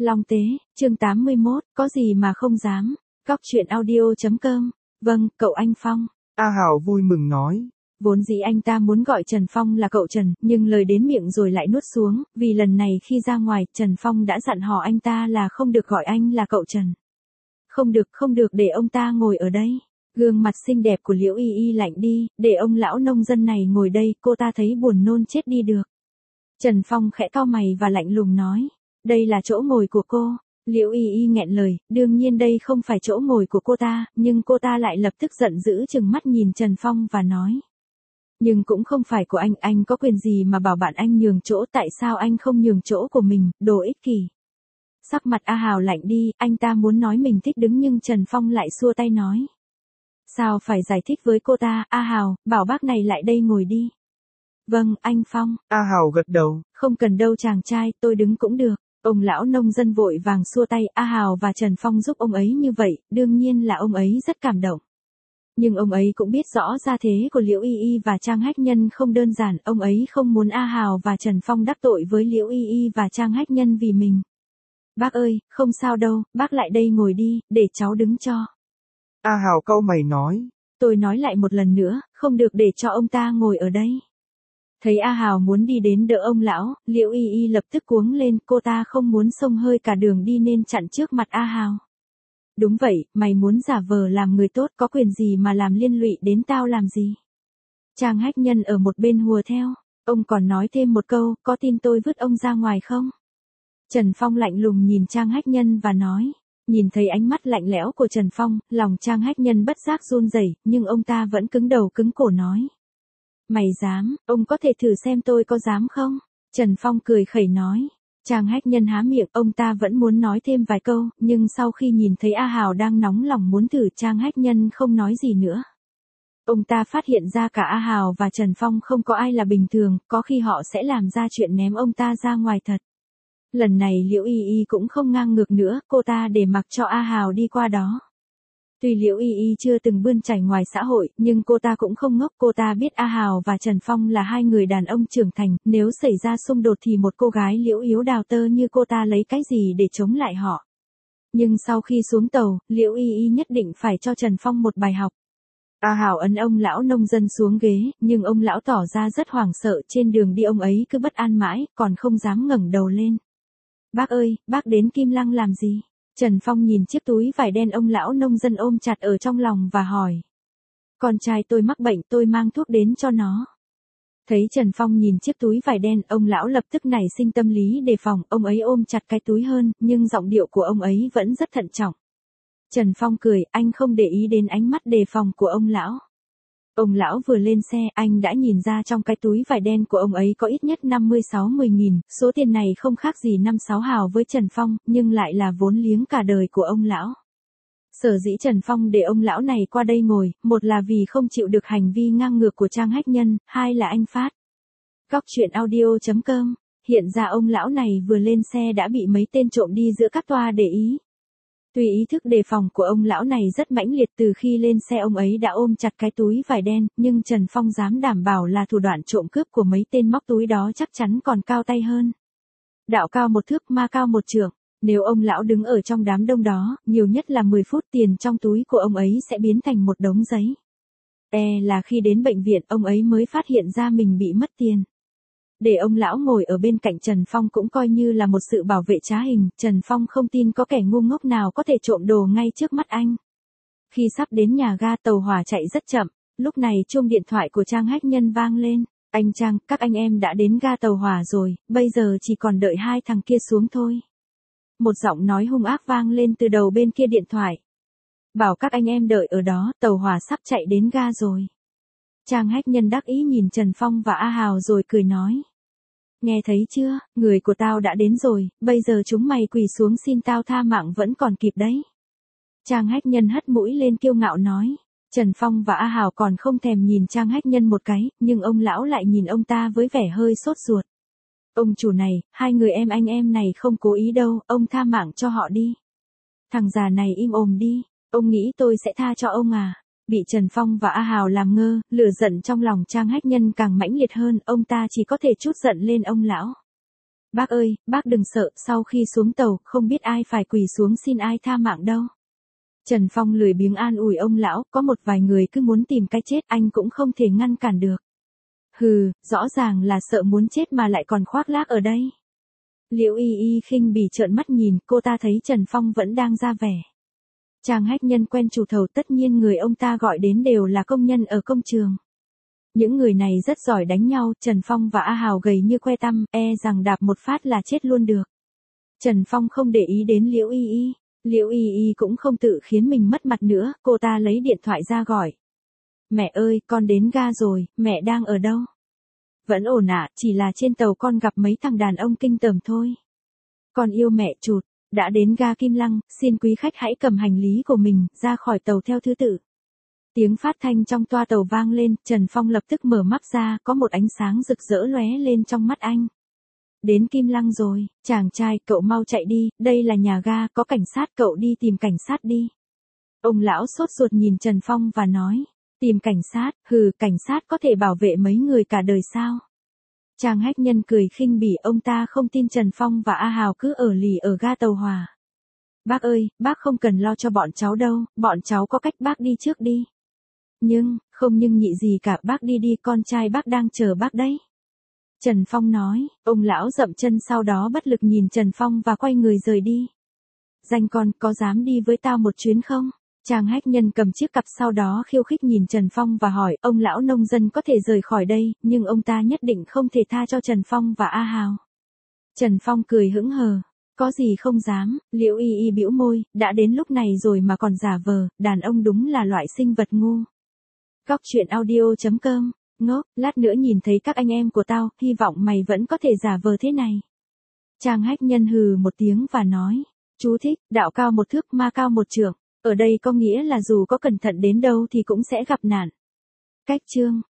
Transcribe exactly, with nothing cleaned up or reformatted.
Long Tế, chương tám mươi mốt, có gì mà không dám. Góc truyện audio.com. Vâng, cậu anh Phong. A Hào vui mừng nói. Vốn dĩ anh ta muốn gọi Trần Phong là cậu Trần, nhưng lời đến miệng rồi lại nuốt xuống, vì lần này khi ra ngoài, Trần Phong đã dặn họ anh ta là không được gọi anh là cậu Trần. Không được, không được để ông ta ngồi ở đây. Gương mặt xinh đẹp của Liễu Y Y lạnh đi, để ông lão nông dân này ngồi đây, cô ta thấy buồn nôn chết đi được. Trần Phong khẽ cau mày và lạnh lùng nói, đây là chỗ ngồi của cô. Liễu Y Y nghẹn lời, đương nhiên đây không phải chỗ ngồi của cô ta, nhưng cô ta lại lập tức giận dữ trừng mắt nhìn Trần Phong và nói. Nhưng cũng không phải của anh, anh có quyền gì mà bảo bạn anh nhường chỗ, tại sao anh không nhường chỗ của mình, đồ ích kỷ. Sắc mặt A Hào lạnh đi, anh ta muốn nói mình thích đứng nhưng Trần Phong lại xua tay nói. Sao phải giải thích với cô ta, A Hào, bảo bác này lại đây ngồi đi. Vâng, anh Phong. A Hào gật đầu. Không cần đâu chàng trai, tôi đứng cũng được. Ông lão nông dân vội vàng xua tay, A Hào và Trần Phong giúp ông ấy như vậy, đương nhiên là ông ấy rất cảm động. Nhưng ông ấy cũng biết rõ gia thế của Liễu Y Y và Trang Hách Nhân không đơn giản, ông ấy không muốn A Hào và Trần Phong đắc tội với Liễu Y Y và Trang Hách Nhân vì mình. Bác ơi, không sao đâu, bác lại đây ngồi đi, để cháu đứng cho. A Hào cau mày nói. Tôi nói lại một lần nữa, không được để cho ông ta ngồi ở đây. Thấy A Hào muốn đi đến đỡ ông lão, Liễu Y Y lập tức cuống lên, cô ta không muốn xông hơi cả đường đi nên chặn trước mặt A Hào. Đúng vậy, mày muốn giả vờ làm người tốt, có quyền gì mà làm liên lụy đến tao làm gì? Trang Hách Nhân ở một bên hùa theo, ông còn nói thêm một câu, có tin tôi vứt ông ra ngoài không? Trần Phong lạnh lùng nhìn Trang Hách Nhân và nói, nhìn thấy ánh mắt lạnh lẽo của Trần Phong, lòng Trang Hách Nhân bất giác run rẩy, nhưng ông ta vẫn cứng đầu cứng cổ nói. Mày dám, ông có thể thử xem tôi có dám không? Trần Phong cười khẩy nói. Trang Hách Nhân há miệng, ông ta vẫn muốn nói thêm vài câu, nhưng sau khi nhìn thấy A Hào đang nóng lòng muốn thử, Trang Hách Nhân không nói gì nữa. Ông ta phát hiện ra cả A Hào và Trần Phong không có ai là bình thường, có khi họ sẽ làm ra chuyện ném ông ta ra ngoài thật. Lần này Liễu Y Y cũng không ngang ngược nữa, cô ta để mặc cho A Hào đi qua đó. Tuy Liễu Y Y chưa từng bươn chải ngoài xã hội, nhưng cô ta cũng không ngốc, cô ta biết A Hào và Trần Phong là hai người đàn ông trưởng thành, nếu xảy ra xung đột thì một cô gái liễu yếu đào tơ như cô ta lấy cái gì để chống lại họ. Nhưng sau khi xuống tàu, Liễu Y Y nhất định phải cho Trần Phong một bài học. A Hào ấn ông lão nông dân xuống ghế, nhưng ông lão tỏ ra rất hoảng sợ, trên đường đi ông ấy cứ bất an mãi, còn không dám ngẩng đầu lên. Bác ơi, bác đến Kim Lăng làm gì? Trần Phong nhìn chiếc túi vải đen ông lão nông dân ôm chặt ở trong lòng và hỏi. Con trai tôi mắc bệnh, tôi mang thuốc đến cho nó. Thấy Trần Phong nhìn chiếc túi vải đen, ông lão lập tức nảy sinh tâm lý đề phòng, ông ấy ôm chặt cái túi hơn, nhưng giọng điệu của ông ấy vẫn rất thận trọng. Trần Phong cười, anh không để ý đến ánh mắt đề phòng của ông lão. Ông lão vừa lên xe, anh đã nhìn ra trong cái túi vải đen của ông ấy có ít nhất năm mươi sáu mươi nghìn, số tiền này không khác gì năm sáu hào với Trần Phong, nhưng lại là vốn liếng cả đời của ông lão. Sở dĩ Trần Phong để ông lão này qua đây ngồi, một là vì không chịu được hành vi ngang ngược của Trang Hách Nhân, hai là anh Phát. Góc truyện audio.com, hiện ra ông lão này vừa lên xe đã bị mấy tên trộm đi giữa các toa để ý. Tuy ý thức đề phòng của ông lão này rất mãnh liệt, từ khi lên xe ông ấy đã ôm chặt cái túi vải đen, nhưng Trần Phong dám đảm bảo là thủ đoạn trộm cướp của mấy tên móc túi đó chắc chắn còn cao tay hơn. Đạo cao một thước, ma cao một trượng, nếu ông lão đứng ở trong đám đông đó, nhiều nhất là mười phút tiền trong túi của ông ấy sẽ biến thành một đống giấy. E là khi đến bệnh viện ông ấy mới phát hiện ra mình bị mất tiền. Để ông lão ngồi ở bên cạnh Trần Phong cũng coi như là một sự bảo vệ trá hình, Trần Phong không tin có kẻ ngu ngốc nào có thể trộm đồ ngay trước mắt anh. Khi sắp đến nhà ga, tàu hỏa chạy rất chậm, lúc này chuông điện thoại của Trang Hách Nhân vang lên. Anh Trang, các anh em đã đến ga tàu hỏa rồi, bây giờ chỉ còn đợi hai thằng kia xuống thôi. Một giọng nói hung ác vang lên từ đầu bên kia điện thoại. Bảo các anh em đợi ở đó, tàu hỏa sắp chạy đến ga rồi. Trang Hách Nhân đắc ý nhìn Trần Phong và A Hào rồi cười nói. Nghe thấy chưa, người của tao đã đến rồi, bây giờ chúng mày quỳ xuống xin tao tha mạng vẫn còn kịp đấy. Trang Hách Nhân hất mũi lên kiêu ngạo nói. Trần Phong và A Hào còn không thèm nhìn Trang Hách Nhân một cái, nhưng ông lão lại nhìn ông ta với vẻ hơi sốt ruột. Ông chủ này, hai người em anh em này không cố ý đâu, ông tha mạng cho họ đi. Thằng già này im ồm đi, ông nghĩ tôi sẽ tha cho ông à? Bị Trần Phong và A Hào làm ngơ, lửa giận trong lòng Trang Hách Nhân càng mãnh liệt hơn, ông ta chỉ có thể trút giận lên ông lão. Bác ơi, bác đừng sợ, sau khi xuống tàu, không biết ai phải quỳ xuống xin ai tha mạng đâu. Trần Phong lười biếng an ủi ông lão, có một vài người cứ muốn tìm cái chết, anh cũng không thể ngăn cản được. Hừ, rõ ràng là sợ muốn chết mà lại còn khoác lác ở đây. Liễu Y Y khinh bỉ trợn mắt nhìn, cô ta thấy Trần Phong vẫn đang ra vẻ. Chàng hách nhân quen chủ thầu, tất nhiên người ông ta gọi đến đều là công nhân ở công trường. Những người này rất giỏi đánh nhau, Trần Phong và A Hào gầy như que tăm, e rằng đạp một phát là chết luôn được. Trần Phong không để ý đến Liễu Y Y, Liễu Y Y cũng không tự khiến mình mất mặt nữa, cô ta lấy điện thoại ra gọi. Mẹ ơi, con đến ga rồi, mẹ đang ở đâu? Vẫn ổn ạ, chỉ là trên tàu con gặp mấy thằng đàn ông kinh tởm thôi. Con yêu mẹ chụt, đã đến ga Kim Lăng, xin quý khách hãy cầm hành lý của mình ra khỏi tàu theo thứ tự. Tiếng phát thanh trong toa tàu vang lên, Trần Phong lập tức mở mắt ra, có một ánh sáng rực rỡ lóe lên trong mắt anh. Đến Kim Lăng rồi, chàng trai, cậu mau chạy đi, đây là nhà ga, có cảnh sát, cậu đi tìm cảnh sát đi. Ông lão sốt ruột nhìn Trần Phong và nói, tìm cảnh sát, hừ, cảnh sát có thể bảo vệ mấy người cả đời sao? Chàng hách nhân cười khinh bỉ, ông ta không tin Trần Phong và A Hào cứ ở lì ở ga tàu hỏa. Bác ơi, bác không cần lo cho bọn cháu đâu, bọn cháu có cách, bác đi trước đi. Nhưng, không nhưng nhị gì cả, bác đi đi, con trai bác đang chờ bác đấy. Trần Phong nói, ông lão dậm chân sau đó bất lực nhìn Trần Phong và quay người rời đi. Danh con, có dám đi với tao một chuyến không? Chàng hách nhân cầm chiếc cặp sau đó khiêu khích nhìn Trần Phong và hỏi, ông lão nông dân có thể rời khỏi đây, nhưng ông ta nhất định không thể tha cho Trần Phong và A Hào. Trần Phong cười hững hờ, có gì không dám, Liễu Y Y bĩu môi, đã đến lúc này rồi mà còn giả vờ, đàn ông đúng là loại sinh vật ngu. Góc truyện audio chấm com, ngốc, lát nữa nhìn thấy các anh em của tao, hy vọng mày vẫn có thể giả vờ thế này. Chàng hách nhân hừ một tiếng và nói, chú thích, đạo cao một thước ma cao một trượng, ở đây có nghĩa là dù có cẩn thận đến đâu thì cũng sẽ gặp nạn. Cách chương